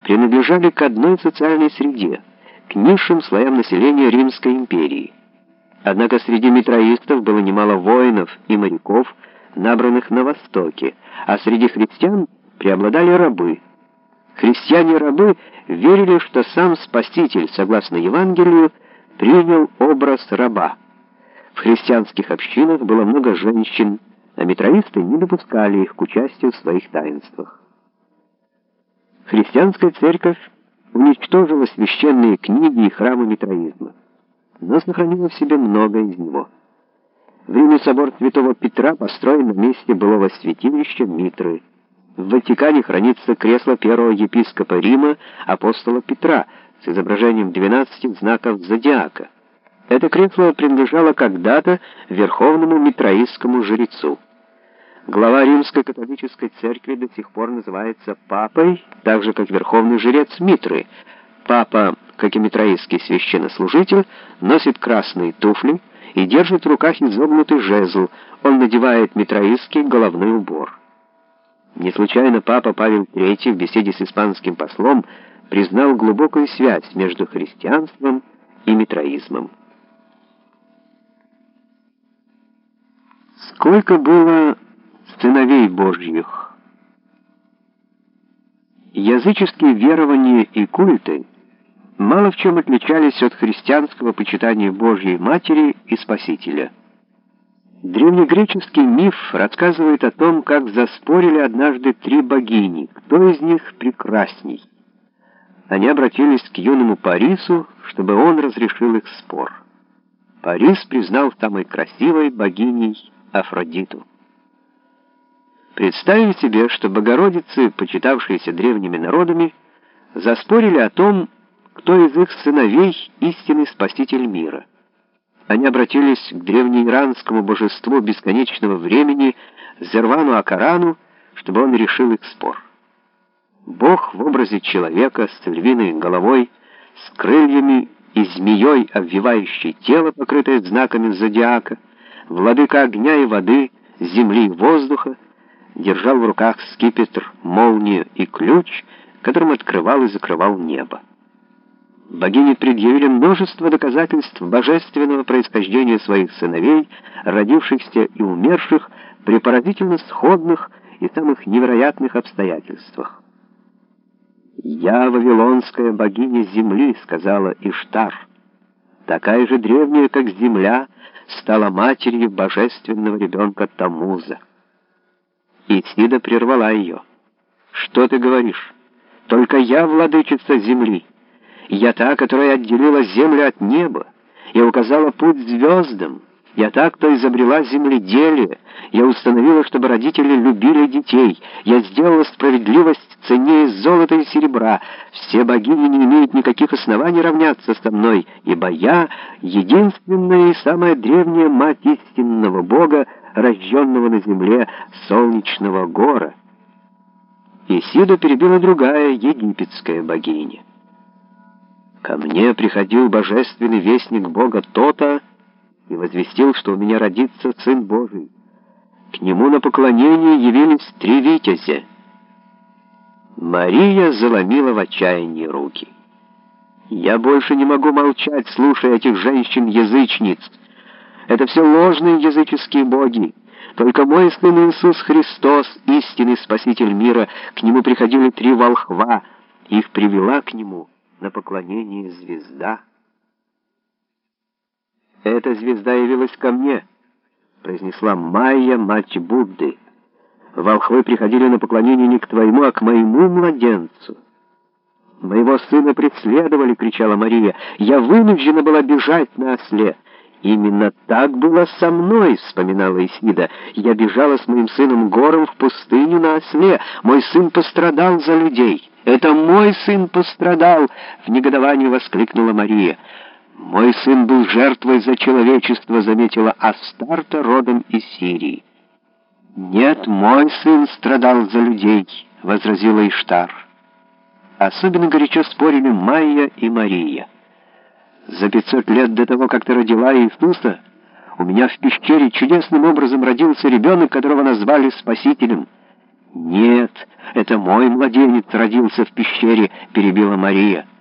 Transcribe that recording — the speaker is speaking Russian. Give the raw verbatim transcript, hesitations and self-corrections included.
принадлежали к одной социальной среде, к низшим слоям населения Римской империи. Однако среди митроистов было немало воинов и моряков, набранных на Востоке, а среди христиан преобладали рабы. Христиане-рабы верили, что сам Спаситель, согласно Евангелию, принял образ раба. В христианских общинах было много женщин, а митроисты не допускали их к участию в своих таинствах. Христианская церковь уничтожила священные книги и храмы митроизма, но сохранила в себе много из него. В Риме собор Святого Петра построен на месте былого святилища Митры. В Ватикане хранится кресло первого епископа Рима, апостола Петра, с изображением двенадцати знаков зодиака. Это кресло принадлежало когда-то верховному митроистскому жрецу. Глава Римской католической церкви до сих пор называется папой, так же как верховный жрец Митры. Папа, как и митроистский священнослужитель, носит красные туфли и держит в руках изогнутый жезл. Он надевает митроистский головной убор. Не случайно папа Павел третий в беседе с испанским послом признал глубокую связь между христианством и митроизмом. Сколько было сыновей Божьих? Языческие верования и культы мало в чем отличались от христианского почитания Божьей Матери и Спасителя. Древнегреческий миф рассказывает о том, как заспорили однажды три богини, кто из них прекрасней. Они обратились к юному Парису, чтобы он разрешил их спор. Парис признал самой красивой богиней Афродиту. Представим себе, что богородицы, почитавшиеся древними народами, заспорили о том, кто из их сыновей истинный спаситель мира. Они обратились к древнеиранскому божеству бесконечного времени, Зервану Акарану, чтобы он решил их спор. Бог в образе человека с львиной головой, с крыльями и змеей, обвивающей тело, покрытое знаками зодиака, владыка огня и воды, земли и воздуха, держал в руках скипетр, молнию и ключ, которым открывал и закрывал небо. Богини предъявили множество доказательств божественного происхождения своих сыновей, родившихся и умерших при поразительно сходных и самых невероятных обстоятельствах. «Я вавилонская богиня земли», — сказала Иштар. Такая же древняя, как земля, стала матерью божественного ребенка Таммуза. Исида прервала ее. «Что ты говоришь? Только я владычица земли. Я та, которая отделила землю от неба. Я указала путь звездам. Я та, кто изобрела земледелие. Я установила, чтобы родители любили детей. Я сделала справедливость ценнее золота и серебра. Все богини не имеют никаких оснований равняться со мной, ибо я единственная и самая древняя мать истинного Бога, рожденного на земле солнечного гора». Исиду перебила другая египетская богиня. «Ко мне приходил божественный вестник Бога То-то и возвестил, что у меня родится Сын Божий. К нему на поклонение явились три витязя». Мария заломила в отчаянии руки. «Я больше не могу молчать, слушая этих женщин-язычниц. Это все ложные языческие боги. Только мой Сын Иисус Христос, истинный Спаситель мира, к нему приходили три волхва, их привела к нему на поклонение звезда». «Эта звезда явилась ко мне», — произнесла Майя, мать Будды. «Волхвы приходили на поклонение не к твоему, а к моему младенцу». «Моего сына преследовали», — кричала Мария. «Я вынуждена была бежать на осле». «Именно так было со мной», — вспоминала Исида. «Я бежала с моим сыном Гором в пустыню на осле. Мой сын пострадал за людей». «Это мой сын пострадал!» — в негодовании воскликнула Мария. «Мой сын был жертвой за человечество», — заметила Астарта, родом из Сирии. «Нет, мой сын страдал за людей», — возразила Иштар. Особенно горячо спорили Майя и Мария. «За пятьсот лет до того, как ты родила Иисуса, у меня в пещере чудесным образом родился ребенок, которого назвали Спасителем. «Нет, это мой младенец родился в пещере», — перебила Мария.